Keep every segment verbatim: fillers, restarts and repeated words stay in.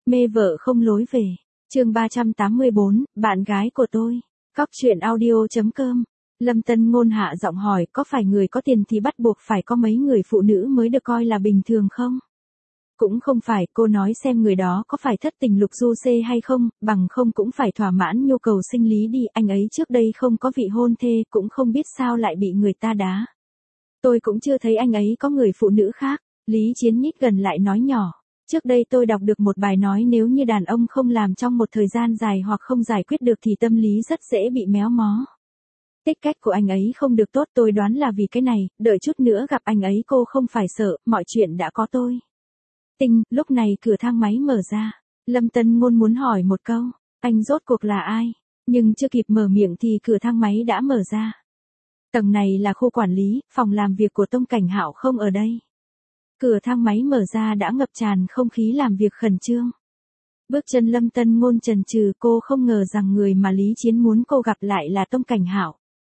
Mê vợ không lối về. Chương ba trăm tám mươi bốn, bạn gái của tôi. Cóc truyện audio chấm com. Lâm Tân Ngôn hạ giọng hỏi, có phải người có tiền thì bắt buộc phải có mấy người phụ nữ mới được coi là bình thường không? Cũng không phải, cô nói xem người đó có phải thất tình lục du xê hay không, bằng không cũng phải thỏa mãn nhu cầu sinh lý đi, anh ấy trước đây không có vị hôn thê, cũng không biết sao lại bị người ta đá. Tôi cũng chưa thấy anh ấy có người phụ nữ khác. Lý Chiến nhích gần lại nói nhỏ. Trước đây tôi đọc được một bài nói nếu như đàn ông không làm trong một thời gian dài hoặc không giải quyết được thì tâm lý rất dễ bị méo mó. Tích cách của anh ấy không được tốt, tôi đoán là vì cái này, đợi chút nữa gặp anh ấy cô không phải sợ, mọi chuyện đã có tôi. Tinh, lúc này cửa thang máy mở ra. Lâm Tân Ngôn muốn hỏi một câu, anh rốt cuộc là ai? Nhưng chưa kịp mở miệng thì cửa thang máy đã mở ra. Tầng này là khu quản lý, phòng làm việc của Tông Cảnh Hạo không ở đây. Cửa thang máy mở ra đã ngập tràn không khí làm việc khẩn trương. Bước chân Lâm Tân Ngôn chần chừ, cô không ngờ rằng người mà Lý Chiến muốn cô gặp lại là Tông Cảnh Hạo.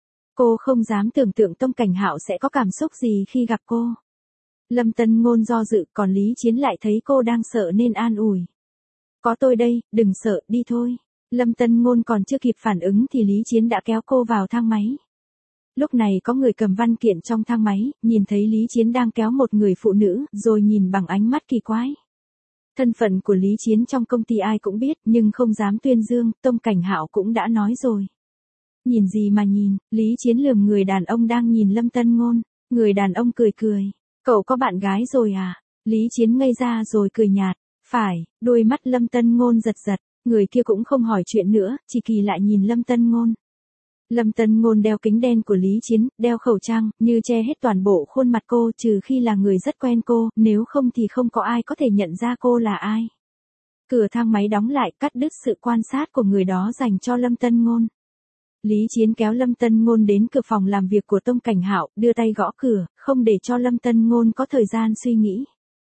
Cô không dám tưởng tượng Tông Cảnh Hạo sẽ có cảm xúc gì khi gặp cô. Lâm Tân Ngôn do dự, còn Lý Chiến lại thấy cô đang sợ nên an ủi. Có tôi đây, đừng sợ, đi thôi. Lâm Tân Ngôn còn chưa kịp phản ứng thì Lý Chiến đã kéo cô vào thang máy. Lúc này có người cầm văn kiện trong thang máy, nhìn thấy Lý Chiến đang kéo một người phụ nữ, rồi nhìn bằng ánh mắt kỳ quái. Thân phận của Lý Chiến trong công ty ai cũng biết, nhưng không dám tuyên dương, Tông Cảnh Hạo cũng đã nói rồi. Nhìn gì mà nhìn, Lý Chiến lườm người đàn ông đang nhìn Lâm Tân Ngôn, người đàn ông cười cười. Cậu có bạn gái rồi à? Lý Chiến ngây ra rồi cười nhạt. Phải, đôi mắt Lâm Tân Ngôn giật giật, người kia cũng không hỏi chuyện nữa, chỉ kỳ lại nhìn Lâm Tân Ngôn. Lâm Tân Ngôn đeo kính đen của Lý Chiến, đeo khẩu trang, như che hết toàn bộ khuôn mặt cô trừ khi là người rất quen cô, nếu không thì không có ai có thể nhận ra cô là ai. Cửa thang máy đóng lại, cắt đứt sự quan sát của người đó dành cho Lâm Tân Ngôn. Lý Chiến kéo Lâm Tân Ngôn đến cửa phòng làm việc của Tông Cảnh Hạo, đưa tay gõ cửa, không để cho Lâm Tân Ngôn có thời gian suy nghĩ.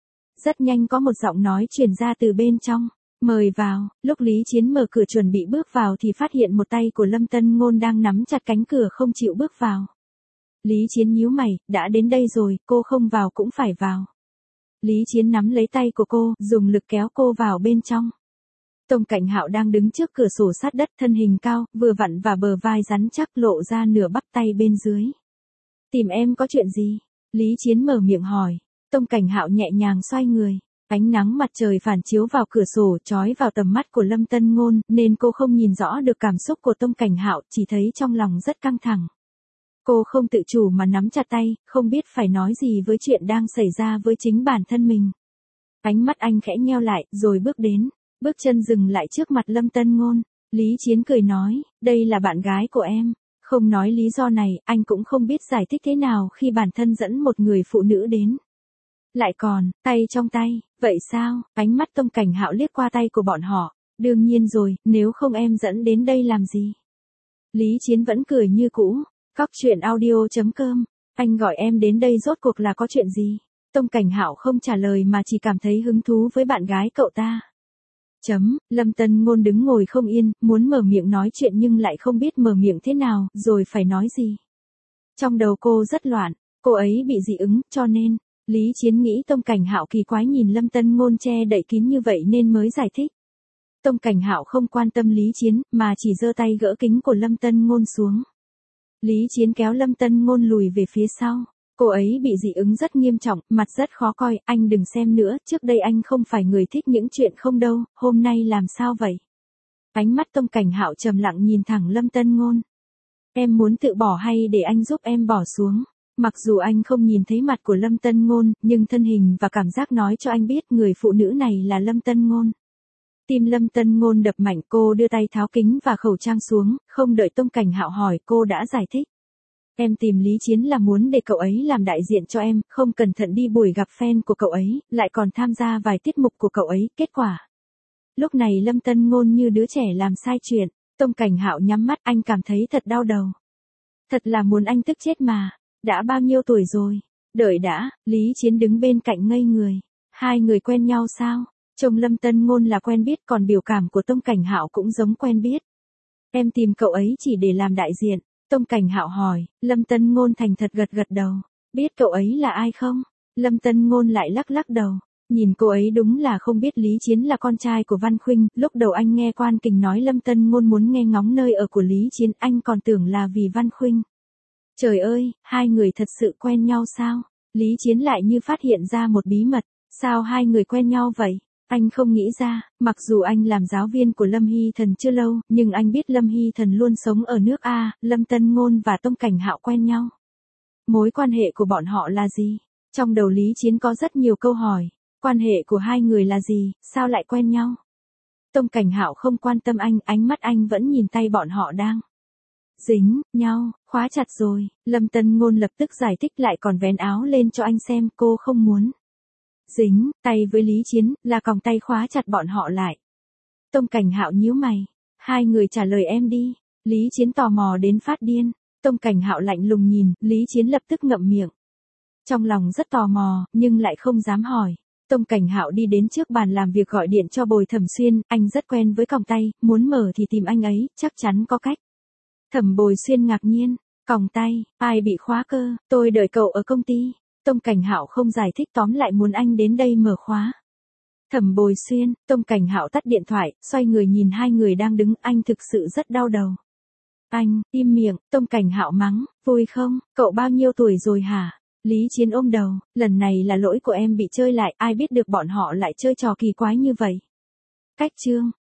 Rất nhanh có một giọng nói truyền ra từ bên trong. Mời vào. Lúc Lý Chiến mở cửa chuẩn bị bước vào thì phát hiện một tay của Lâm Tân Ngôn đang nắm chặt cánh cửa không chịu bước vào. Lý Chiến nhíu mày, đã đến đây rồi, cô không vào cũng phải vào. Lý Chiến nắm lấy tay của cô, dùng lực kéo cô vào bên trong. Tông Cảnh Hạo đang đứng trước cửa sổ sát đất, thân hình cao, vừa vặn và bờ vai rắn chắc lộ ra nửa bắp tay bên dưới. Tìm em có chuyện gì? Lý Chiến mở miệng hỏi. Tông Cảnh Hạo nhẹ nhàng xoay người. Ánh nắng mặt trời phản chiếu vào cửa sổ chói vào tầm mắt của Lâm Tân Ngôn, nên cô không nhìn rõ được cảm xúc của Tông Cảnh Hạo, chỉ thấy trong lòng rất căng thẳng. Cô không tự chủ mà nắm chặt tay, không biết phải nói gì với chuyện đang xảy ra với chính bản thân mình. Ánh mắt anh khẽ nheo lại, rồi bước đến, bước chân dừng lại trước mặt Lâm Tân Ngôn. Lý Chiến cười nói, đây là bạn gái của em. Không nói lý do này, anh cũng không biết giải thích thế nào khi bản thân dẫn một người phụ nữ đến. Lại còn, tay trong tay, vậy sao? Ánh mắt Tông Cảnh Hạo liếc qua tay của bọn họ. Đương nhiên rồi, nếu không em dẫn đến đây làm gì? Lý Chiến vẫn cười như cũ. Cóc truyện audio chấm com. Anh gọi em đến đây rốt cuộc là có chuyện gì? Tông Cảnh Hạo không trả lời mà chỉ cảm thấy hứng thú với bạn gái cậu ta. Chấm, Lâm Tân Ngôn đứng ngồi không yên, muốn mở miệng nói chuyện nhưng lại không biết mở miệng thế nào, rồi phải nói gì. Trong đầu cô rất loạn, cô ấy bị dị ứng, cho nên, Lý Chiến nghĩ Tông Cảnh Hạo kỳ quái nhìn Lâm Tân Ngôn che đậy kín như vậy nên mới giải thích. Tông Cảnh Hạo không quan tâm Lý Chiến, mà chỉ giơ tay gỡ kính của Lâm Tân Ngôn xuống. Lý Chiến kéo Lâm Tân Ngôn lùi về phía sau. Cô ấy bị dị ứng rất nghiêm trọng, mặt rất khó coi, anh đừng xem nữa, trước đây anh không phải người thích những chuyện không đâu, hôm nay làm sao vậy? Ánh mắt Tông Cảnh Hạo trầm lặng nhìn thẳng Lâm Tân Ngôn. Em muốn tự bỏ hay để anh giúp em bỏ xuống? Mặc dù anh không nhìn thấy mặt của Lâm Tân Ngôn, nhưng thân hình và cảm giác nói cho anh biết người phụ nữ này là Lâm Tân Ngôn. Tim Lâm Tân Ngôn đập mạnh, cô đưa tay tháo kính và khẩu trang xuống, không đợi Tông Cảnh Hạo hỏi cô đã giải thích. Em tìm Lý Chiến là muốn để cậu ấy làm đại diện cho em, không cẩn thận đi buổi gặp fan của cậu ấy, lại còn tham gia vài tiết mục của cậu ấy, kết quả. Lúc này Lâm Tân Ngôn như đứa trẻ làm sai chuyện, Tông Cảnh Hạo nhắm mắt, anh cảm thấy thật đau đầu. Thật là muốn anh tức chết mà, đã bao nhiêu tuổi rồi? Đợi đã, Lý Chiến đứng bên cạnh ngây người. Hai người quen nhau sao? Trông Lâm Tân Ngôn là quen biết, còn biểu cảm của Tông Cảnh Hạo cũng giống quen biết. Em tìm cậu ấy chỉ để làm đại diện. Tông Cảnh Hạo hỏi, Lâm Tân Ngôn thành thật gật gật đầu. Biết cậu ấy là ai không? Lâm Tân Ngôn lại lắc lắc đầu. Nhìn cô ấy đúng là không biết Lý Chiến là con trai của Văn Khuynh, lúc đầu anh nghe Quan Kình nói Lâm Tân Ngôn muốn nghe ngóng nơi ở của Lý Chiến, anh còn tưởng là vì Văn Khuynh. Trời ơi, hai người thật sự quen nhau sao? Lý Chiến lại như phát hiện ra một bí mật, sao hai người quen nhau vậy? Anh không nghĩ ra, mặc dù anh làm giáo viên của Lâm Hy Thần chưa lâu, nhưng anh biết Lâm Hy Thần luôn sống ở nước A, Lâm Tân Ngôn và Tông Cảnh Hạo quen nhau. Mối quan hệ của bọn họ là gì? Trong đầu Lý Chiến có rất nhiều câu hỏi. Quan hệ của hai người là gì, sao lại quen nhau? Tông Cảnh Hạo không quan tâm anh, ánh mắt anh vẫn nhìn tay bọn họ đang dính nhau, khóa chặt rồi. Lâm Tân Ngôn lập tức giải thích lại còn vén áo lên cho anh xem, cô không muốn dính tay với Lý Chiến, là còng tay khóa chặt bọn họ lại. Tông Cảnh Hạo nhíu mày, hai người trả lời em đi. Lý Chiến tò mò đến phát điên. Tông Cảnh Hạo lạnh lùng nhìn, Lý Chiến lập tức ngậm miệng. Trong lòng rất tò mò, nhưng lại không dám hỏi. Tông Cảnh Hạo đi đến trước bàn làm việc gọi điện cho Bồi Thẩm Xuyên, anh rất quen với còng tay, muốn mở thì tìm anh ấy, chắc chắn có cách. Thẩm Bồi Xuyên ngạc nhiên, còng tay, ai bị khóa cơ, tôi đợi cậu ở công ty. Tông Cảnh Hạo không giải thích, tóm lại muốn anh đến đây mở khóa. Thẩm Bồi Xuyên, Tông Cảnh Hạo tắt điện thoại, xoay người nhìn hai người đang đứng, anh thực sự rất đau đầu. Anh, im miệng, Tông Cảnh Hạo mắng, vui không, cậu bao nhiêu tuổi rồi hả? Lý Chiến ôm đầu, lần này là lỗi của em bị chơi lại, ai biết được bọn họ lại chơi trò kỳ quái như vậy. Cách chương